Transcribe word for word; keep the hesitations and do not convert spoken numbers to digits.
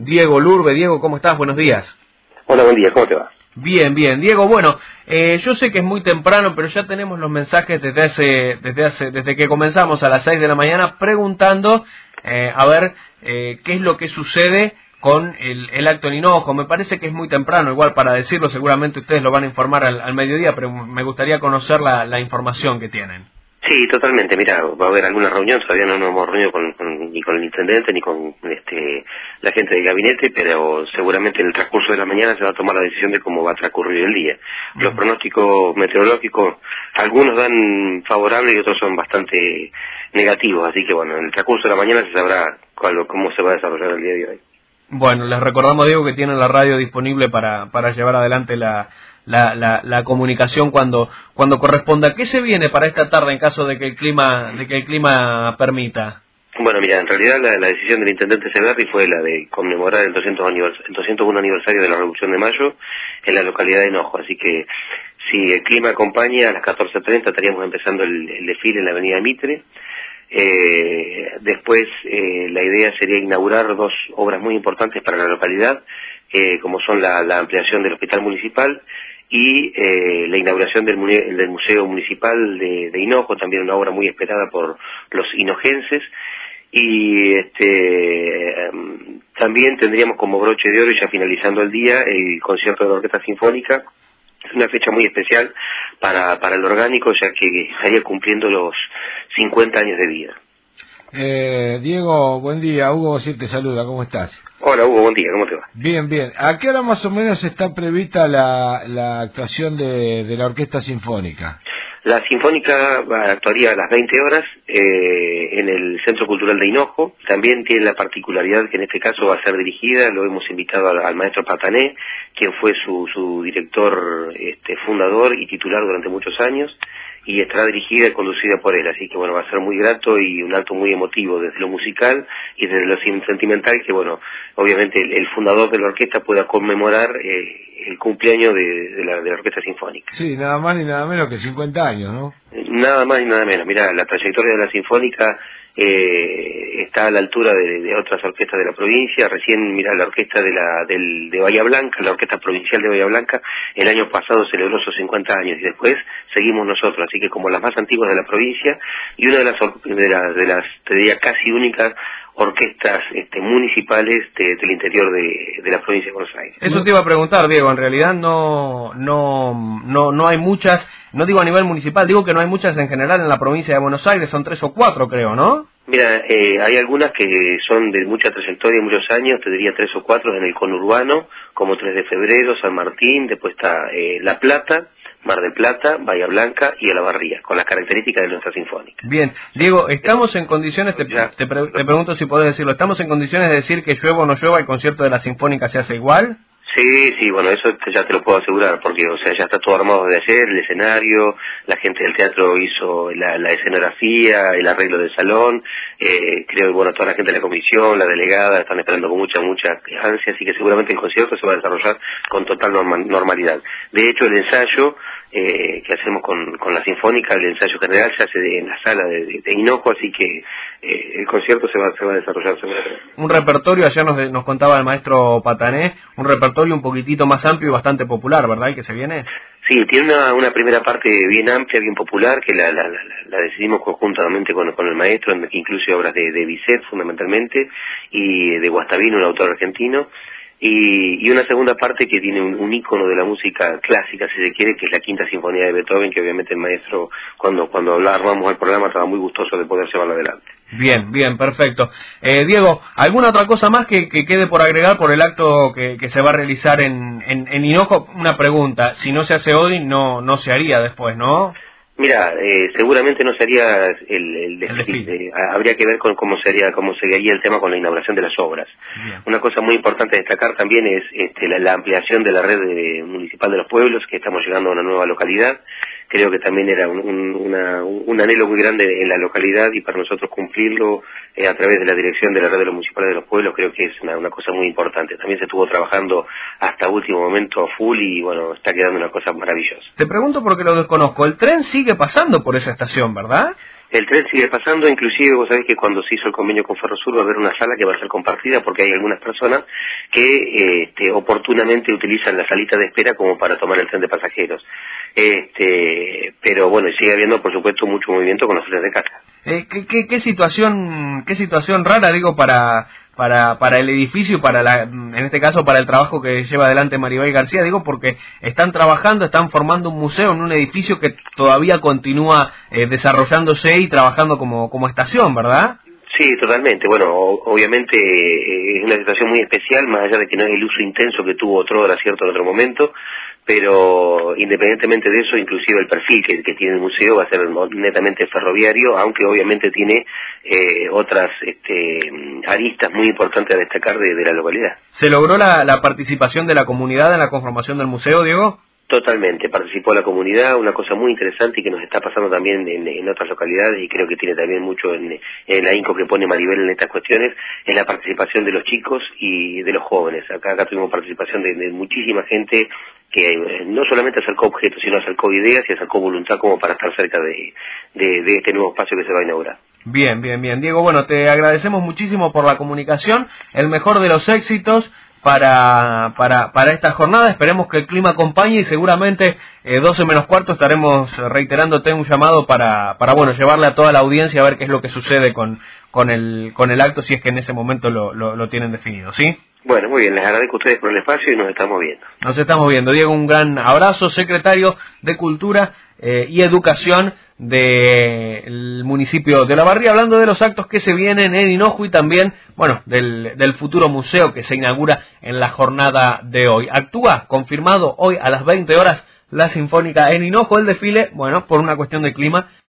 Diego Lurbe. Diego, ¿cómo estás? Buenos días. Hola, buen día, ¿cómo te va? Bien, bien. Diego, bueno, eh, yo sé que es muy temprano, pero ya tenemos los mensajes desde hace, desde hace, desde que comenzamos a las seis de la mañana preguntando eh, a ver eh, qué es lo que sucede con el, el acto en Hinojo. Me parece que es muy temprano, igual para decirlo, seguramente ustedes lo van a informar al, al mediodía, pero me gustaría conocer la, la información que tienen. Sí, totalmente. Mira, va a haber alguna reunión, todavía no nos hemos reunido con, con, ni con el intendente ni con este, la gente del gabinete, pero seguramente en el transcurso de la mañana se va a tomar la decisión de cómo va a transcurrir el día. Uh-huh. Los pronósticos meteorológicos, algunos dan favorables y otros son bastante negativos, así que bueno, en el transcurso de la mañana se sabrá cuál, cómo se va a desarrollar el día de hoy. Bueno, les recordamos, Diego, que tienen la radio disponible para, para llevar adelante la... La, la, la comunicación cuando cuando corresponda. ¿Qué se viene para esta tarde en caso de que el clima de que el clima permita? Bueno, mira, en realidad la, la decisión del intendente Severri fue la de conmemorar el doscientos uno aniversario de la Revolución de Mayo en la localidad de Hinojo, así que si el clima acompaña, a las catorce treinta estaríamos empezando el, el desfile en la avenida Mitre. Eh, después eh, la idea sería inaugurar dos obras muy importantes para la localidad, eh, como son la, la ampliación del hospital municipal y eh, la inauguración del, del Museo Municipal de, de Hinojo, también una obra muy esperada por los hinojenses. Y este um, también tendríamos como broche de oro, y ya finalizando el día, el concierto de la Orquesta Sinfónica. Es una fecha muy especial para, para el orgánico, ya que estaría cumpliendo los cincuenta años de vida. Eh, Diego, buen día. Hugo sí te saluda, ¿cómo estás? Hola Hugo, buen día, ¿cómo te va? Bien, bien. ¿A qué hora más o menos está prevista la, la actuación de, de la Orquesta Sinfónica? La Sinfónica actuaría a las veinte horas eh, en el Centro Cultural de Hinojo. También tiene la particularidad que en este caso va a ser dirigida, lo hemos invitado al, al maestro Patané, quien fue su, su director este, fundador y titular durante muchos años, y estará dirigida y conducida por él, así que bueno, va a ser muy grato y un acto muy emotivo desde lo musical y desde lo sentimental, que bueno, obviamente el, el fundador de la orquesta pueda conmemorar eh, el cumpleaños de, de, la, de la Orquesta Sinfónica. Sí, nada más ni nada menos que cincuenta años, ¿no? Nada más ni nada menos. Mirá, la trayectoria de la Sinfónica eh, está a la altura de, de otras orquestas de la provincia. Recién, mirá, la orquesta de la del, de Bahía Blanca, la Orquesta Provincial de Bahía Blanca, el año pasado celebró sus cincuenta años y después seguimos nosotros, así que como las más antiguas de la provincia y una de las, de las, de las te diría, casi únicas orquestas este, municipales de, del interior de, de la provincia de Buenos Aires. Eso te iba a preguntar, Diego. En realidad no no no no hay muchas, no digo a nivel municipal, digo que no hay muchas en general en la provincia de Buenos Aires, son tres o cuatro, creo, ¿no? Mira, eh, hay algunas que son de mucha trayectoria, muchos años, te diría tres o cuatro en el conurbano, como tres de febrero, San Martín, después está eh, La Plata, Mar del Plata, Bahía Blanca y Olavarría, con las características de nuestra sinfónica. Bien, Diego, ¿estamos en condiciones, te, te, pre, te pregunto si podés decirlo, ¿estamos en condiciones de decir que llueva o no llueva, el concierto de la Sinfónica se hace igual? Sí, sí, bueno, eso ya te lo puedo asegurar, porque, o sea, ya está todo armado desde ayer, el escenario, la gente del teatro hizo la, la escenografía, el arreglo del salón, eh, creo que, bueno, toda la gente de la comisión, la delegada, están esperando con mucha, mucha ansia, así que seguramente el concierto se va a desarrollar con total norma, normalidad. De hecho, el ensayo eh, que hacemos con, con la Sinfónica, el ensayo general se hace de, en la sala de, de, de Hinojo, así que eh, el concierto se va, se va a desarrollar seguramente. Un repertorio, ayer nos, nos contaba el maestro Patané, un repertorio un poquitito más amplio y bastante popular, ¿verdad? ¿El que se viene? Sí, tiene una, una primera parte bien amplia, bien popular, que la, la, la, la decidimos conjuntamente con, con el maestro, que incluye obras de, de Bizet fundamentalmente, y de Guastavino, un autor argentino, y, y una segunda parte que tiene un, un ícono de la música clásica, si se quiere, que es la Quinta Sinfonía de Beethoven, que obviamente el maestro, cuando cuando hablábamos del programa, estaba muy gustoso de poder llevarlo adelante. Bien, bien, perfecto. Eh, Diego, ¿alguna otra cosa más que, que quede por agregar por el acto que, que se va a realizar en, en, en Hinojo? Una pregunta, si no se hace hoy, no no se haría después, ¿no? Mira, eh, seguramente no sería el, el desfile, eh, habría que ver con cómo sería cómo seguiría el tema con la inauguración de las obras. Bien. Una cosa muy importante a destacar también es este, la, la ampliación de la red de, municipal de los pueblos, que estamos llegando a una nueva localidad. Creo que también era un, un, una, un anhelo muy grande en la localidad, y para nosotros cumplirlo eh, a través de la dirección de la red de los municipales de los pueblos, creo que es una, una cosa muy importante. También se estuvo trabajando hasta último momento a full y bueno, está quedando una cosa maravillosa. Te pregunto porque lo desconozco, el tren sigue pasando por esa estación, ¿verdad? El tren sigue pasando, inclusive vos sabés que cuando se hizo el convenio con Ferrosur va a haber una sala que va a ser compartida porque hay algunas personas que eh, este, oportunamente utilizan la salita de espera como para tomar el tren de pasajeros. Este, pero bueno, sigue habiendo por supuesto mucho movimiento con los trenes de carga. Eh, ¿qué, qué, qué situación qué situación rara, digo, para para para el edificio, para la, en este caso para el trabajo que lleva adelante Maribel García, digo, porque están trabajando, están formando un museo en un edificio que todavía continúa eh, desarrollándose y trabajando como como estación, ¿verdad? Sí, totalmente. Bueno, obviamente eh, es una situación muy especial, más allá de que no es el uso intenso que tuvo Otrora, cierto, en otro momento, pero independientemente de eso, inclusive el perfil que, que tiene el museo va a ser netamente ferroviario, aunque obviamente tiene eh, otras este, aristas muy importantes a destacar de, de la localidad. ¿Se logró la, la participación de la comunidad en la conformación del museo, Diego? Totalmente, participó la comunidad, una cosa muy interesante y que nos está pasando también en, en otras localidades y creo que tiene también mucho en, en el ahínco que pone Maribel en estas cuestiones, es la participación de los chicos y de los jóvenes. Acá, acá tuvimos participación de, de muchísima gente que eh, no solamente acercó objetos, sino acercó ideas y acercó voluntad como para estar cerca de, de, de este nuevo espacio que se va a inaugurar. Bien, bien, bien. Diego, bueno, te agradecemos muchísimo por la comunicación, el mejor de los éxitos para para para esta jornada. Esperemos que el clima acompañe y seguramente eh, doce menos cuarto estaremos reiterándote un llamado para para bueno llevarle a toda la audiencia a ver qué es lo que sucede con con el con el acto, si es que en ese momento lo lo, lo tienen definido, ¿sí? Bueno, muy bien, les agradezco a ustedes por el espacio y nos estamos viendo. Nos estamos viendo. Diego, un gran abrazo, secretario de Cultura eh, y Educación del municipio de Olavarría, hablando de los actos que se vienen en Hinojo y también, bueno, del, del futuro museo que se inaugura en la jornada de hoy. Actúa, confirmado hoy a las veinte horas, la Sinfónica en Hinojo. El desfile, bueno, por una cuestión de clima,